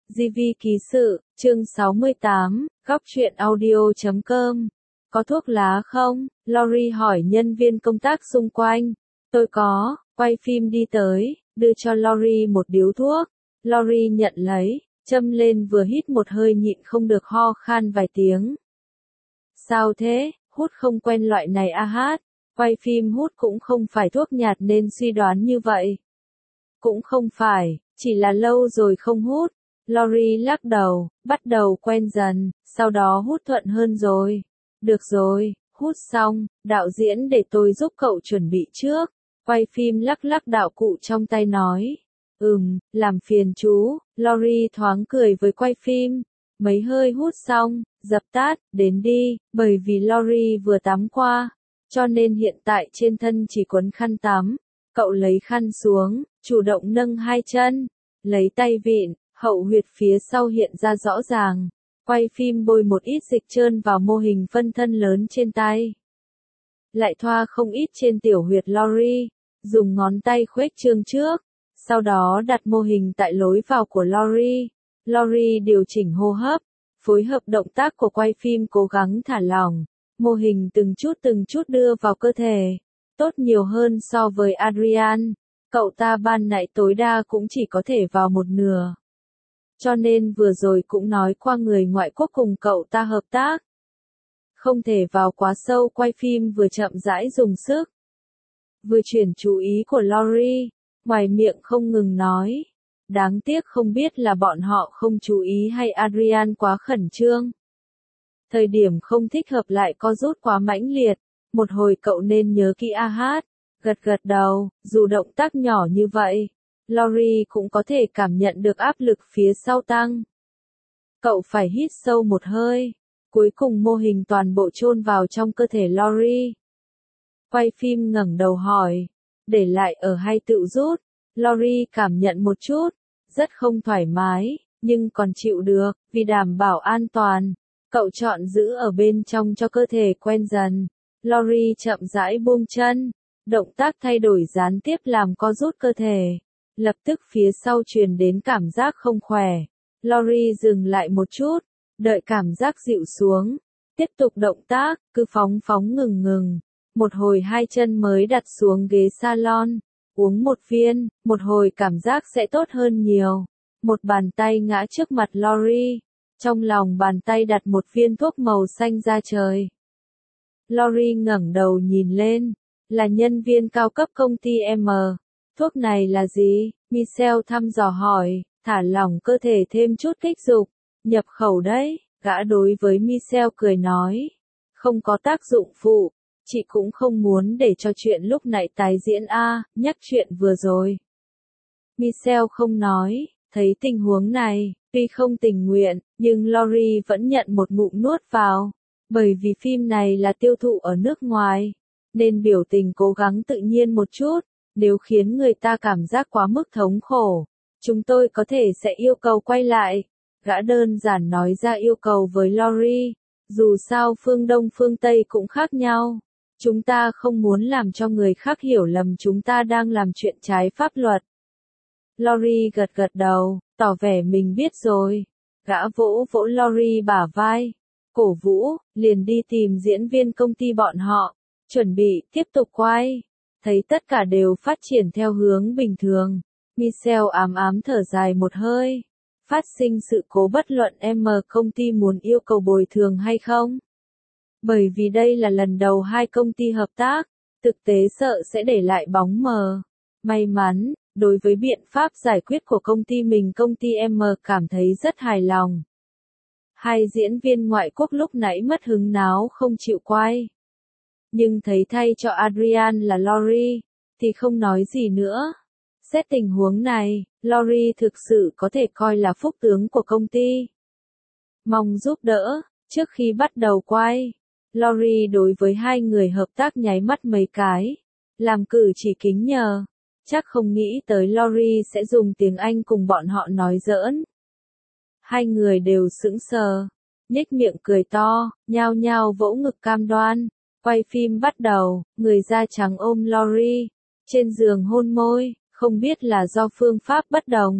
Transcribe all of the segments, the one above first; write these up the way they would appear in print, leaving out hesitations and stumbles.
GV ký sự, chương 68, góc truyện audio.com. Có thuốc lá không? Lori hỏi nhân viên công tác xung quanh. Tôi có, quay phim đi tới, đưa cho Lori một điếu thuốc. Lori nhận lấy, châm lên vừa hít một hơi nhịn không được ho khan vài tiếng. Sao thế, hút không quen loại này à hát? Quay phim hút cũng không phải thuốc nhạt nên suy đoán như vậy. Cũng không phải, chỉ là lâu rồi không hút. Lori lắc đầu, bắt đầu quen dần, sau đó hút thuận hơn rồi. Được rồi, hút xong, đạo diễn để tôi giúp cậu chuẩn bị trước. Quay phim lắc lắc đạo cụ trong tay nói. Làm phiền chú, Lori thoáng cười với quay phim. Mấy hơi hút xong, dập tắt, đến đi, bởi vì Lori vừa tắm qua, cho nên hiện tại trên thân chỉ quấn khăn tắm. Cậu lấy khăn xuống, chủ động nâng hai chân, lấy tay vịn, hậu huyệt phía sau hiện ra rõ ràng. Quay phim bôi một ít dịch trơn vào mô hình phân thân lớn trên tay. Lại thoa không ít trên tiểu huyệt Lori, dùng ngón tay khuếch trương trước, sau đó đặt mô hình tại lối vào của Lori. Lori điều chỉnh hô hấp, phối hợp động tác của quay phim cố gắng thả lỏng, mô hình từng chút đưa vào cơ thể. Tốt nhiều hơn so với Adrian, cậu ta ban nãy tối đa cũng chỉ có thể vào một nửa. Cho nên vừa rồi cũng nói qua người ngoại quốc cùng cậu ta hợp tác. Không thể vào quá sâu, quay phim vừa chậm rãi dùng sức. Vừa chuyển chú ý của Lori, ngoài miệng không ngừng nói. Đáng tiếc không biết là bọn họ không chú ý hay Adrian quá khẩn trương. Thời điểm không thích hợp lại co rút quá mãnh liệt. Một hồi cậu nên nhớ kỹ a hát. Gật đầu, dù động tác nhỏ như vậy, Lori cũng có thể cảm nhận được áp lực phía sau tăng. Cậu phải hít sâu một hơi. Cuối cùng mô hình toàn bộ chôn vào trong cơ thể Lori. Quay phim ngẩng đầu hỏi, để lại ở hay tự rút? Lori cảm nhận một chút, rất không thoải mái, nhưng còn chịu được, vì đảm bảo an toàn. Cậu chọn giữ ở bên trong cho cơ thể quen dần. Lori chậm rãi buông chân, động tác thay đổi gián tiếp làm co rút cơ thể. Lập tức phía sau truyền đến cảm giác không khỏe. Lori dừng lại một chút, đợi cảm giác dịu xuống. Tiếp tục động tác, cứ phóng ngừng. Một hồi hai chân mới đặt xuống ghế salon. Uống một viên, một hồi cảm giác sẽ tốt hơn nhiều. Một bàn tay ngã trước mặt Lori. Trong lòng bàn tay đặt một viên thuốc màu xanh da trời. Lori ngẩng đầu nhìn lên. Là nhân viên cao cấp công ty M. Thuốc này là gì? Michelle thăm dò hỏi. Thả lỏng cơ thể thêm chút kích dục. Nhập khẩu đấy. Gã đối với Michelle cười nói. Không có tác dụng phụ. Chị cũng không muốn để cho chuyện lúc nãy tái diễn nhắc chuyện vừa rồi. Michelle không nói. Thấy tình huống này, tuy không tình nguyện, nhưng Lori vẫn nhận một ngụm nuốt vào. Bởi vì phim này là tiêu thụ ở nước ngoài, nên biểu tình cố gắng tự nhiên một chút. Nếu khiến người ta cảm giác quá mức thống khổ, chúng tôi có thể sẽ yêu cầu quay lại. Gã đơn giản nói ra yêu cầu với Lori. Dù sao phương Đông phương Tây cũng khác nhau. Chúng ta không muốn làm cho người khác hiểu lầm chúng ta đang làm chuyện trái pháp luật. Lori gật đầu, tỏ vẻ mình biết rồi. Gã vỗ Lori bả vai. Cổ vũ, liền đi tìm diễn viên công ty bọn họ. Chuẩn bị, tiếp tục quay. Thấy tất cả đều phát triển theo hướng bình thường. Michelle ám thở dài một hơi. Phát sinh sự cố bất luận công ty muốn yêu cầu bồi thường hay không. Bởi vì đây là lần đầu hai công ty hợp tác, thực tế sợ sẽ để lại bóng mờ. May mắn, đối với biện pháp giải quyết của công ty mình, công ty M cảm thấy rất hài lòng. Hai diễn viên ngoại quốc lúc nãy mất hứng náo không chịu quay. Nhưng thấy thay cho Adrian là Lori, thì không nói gì nữa. Xét tình huống này, Lori thực sự có thể coi là phúc tướng của công ty. Mong giúp đỡ, trước khi bắt đầu quay. Lori đối với hai người hợp tác nháy mắt mấy cái, làm cử chỉ kính nhờ. Chắc không nghĩ tới Lori sẽ dùng tiếng Anh cùng bọn họ nói giỡn. Hai người đều sững sờ, nhếch miệng cười to, nhao nhao vỗ ngực cam đoan. Quay phim bắt đầu, người da trắng ôm Lori, trên giường hôn môi, không biết là do phương pháp bất đồng,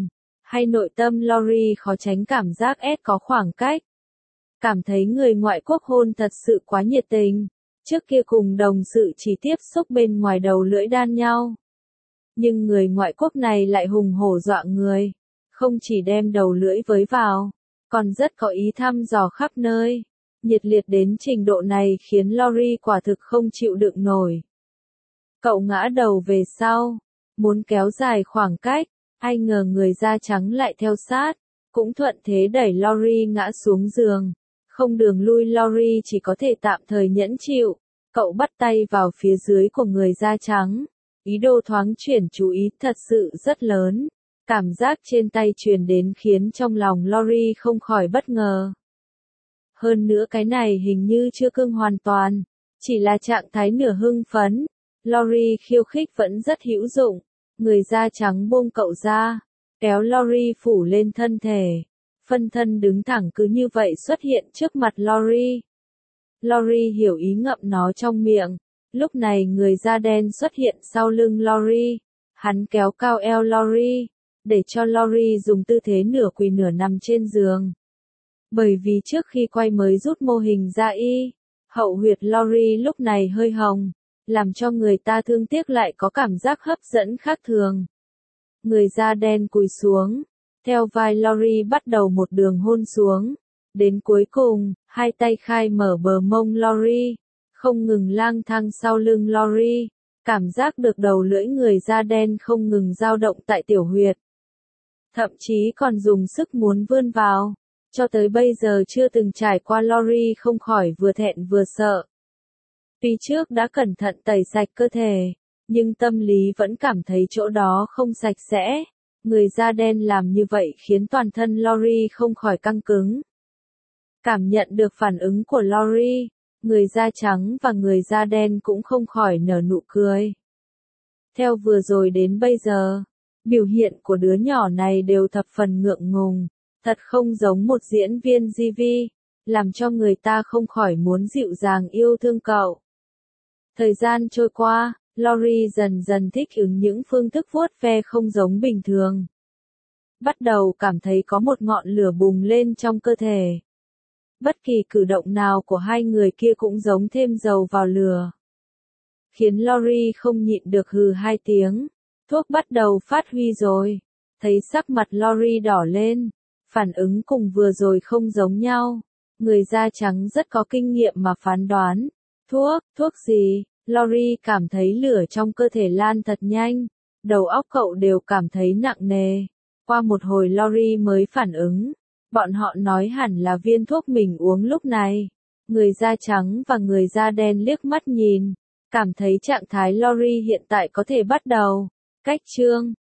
hay nội tâm Lori khó tránh cảm giác có khoảng cách. Cảm thấy người ngoại quốc hôn thật sự quá nhiệt tình. Trước kia cùng đồng sự chỉ tiếp xúc bên ngoài đầu lưỡi đan nhau. Nhưng người ngoại quốc này lại hùng hổ dọa người. Không chỉ đem đầu lưỡi với vào, còn rất có ý thăm dò khắp nơi. Nhiệt liệt đến trình độ này khiến Lori quả thực không chịu đựng nổi. Cậu ngã đầu về sau, muốn kéo dài khoảng cách, ai ngờ người da trắng lại theo sát, cũng thuận thế đẩy Lori ngã xuống giường. Không đường lui, Lori chỉ có thể tạm thời nhẫn chịu. Cậu bắt tay vào phía dưới của người da trắng, ý đồ thoáng chuyển chú ý thật sự rất lớn. Cảm giác trên tay truyền đến khiến trong lòng Lori không khỏi bất ngờ. Hơn nữa cái này hình như chưa cương hoàn toàn, chỉ là trạng thái nửa hưng phấn. Lori khiêu khích vẫn rất hữu dụng. Người da trắng buông cậu ra, kéo Lori phủ lên thân thể. Phân thân đứng thẳng cứ như vậy xuất hiện trước mặt Lori. Lori hiểu ý ngậm nó trong miệng. Lúc này người da đen xuất hiện sau lưng Lori. Hắn kéo cao eo Lori, để cho Lori dùng tư thế nửa quỳ nửa nằm trên giường. Bởi vì trước khi quay mới rút mô hình ra hậu huyệt Lori lúc này hơi hồng, làm cho người ta thương tiếc lại có cảm giác hấp dẫn khác thường. Người da đen cúi xuống, theo vai Lori bắt đầu một đường hôn xuống. Đến cuối cùng, hai tay khai mở bờ mông Lori, không ngừng lang thang sau lưng Lori. Cảm giác được đầu lưỡi người da đen không ngừng dao động tại tiểu huyệt. Thậm chí còn dùng sức muốn vươn vào. Cho tới bây giờ chưa từng trải qua, Lori không khỏi vừa thẹn vừa sợ. Tuy trước đã cẩn thận tẩy sạch cơ thể, nhưng tâm lý vẫn cảm thấy chỗ đó không sạch sẽ. Người da đen làm như vậy khiến toàn thân Lori không khỏi căng cứng. Cảm nhận được phản ứng của Lori, người da trắng và người da đen cũng không khỏi nở nụ cười. Theo vừa rồi đến bây giờ, biểu hiện của đứa nhỏ này đều thập phần ngượng ngùng, thật không giống một diễn viên GV, làm cho người ta không khỏi muốn dịu dàng yêu thương cậu. Thời gian trôi qua, Lori dần dần thích ứng những phương thức vuốt ve không giống bình thường. Bắt đầu cảm thấy có một ngọn lửa bùng lên trong cơ thể. Bất kỳ cử động nào của hai người kia cũng giống thêm dầu vào lửa. Khiến Lori không nhịn được hừ hai tiếng. Thuốc bắt đầu phát huy rồi. Thấy sắc mặt Lori đỏ lên. Phản ứng cùng vừa rồi không giống nhau. Người da trắng rất có kinh nghiệm mà phán đoán. Thuốc gì? Lori cảm thấy lửa trong cơ thể lan thật nhanh. Đầu óc cậu đều cảm thấy nặng nề. Qua một hồi Lori mới phản ứng. Bọn họ nói hẳn là viên thuốc mình uống lúc này. Người da trắng và người da đen liếc mắt nhìn. Cảm thấy trạng thái Lori hiện tại có thể bắt đầu. Cách chương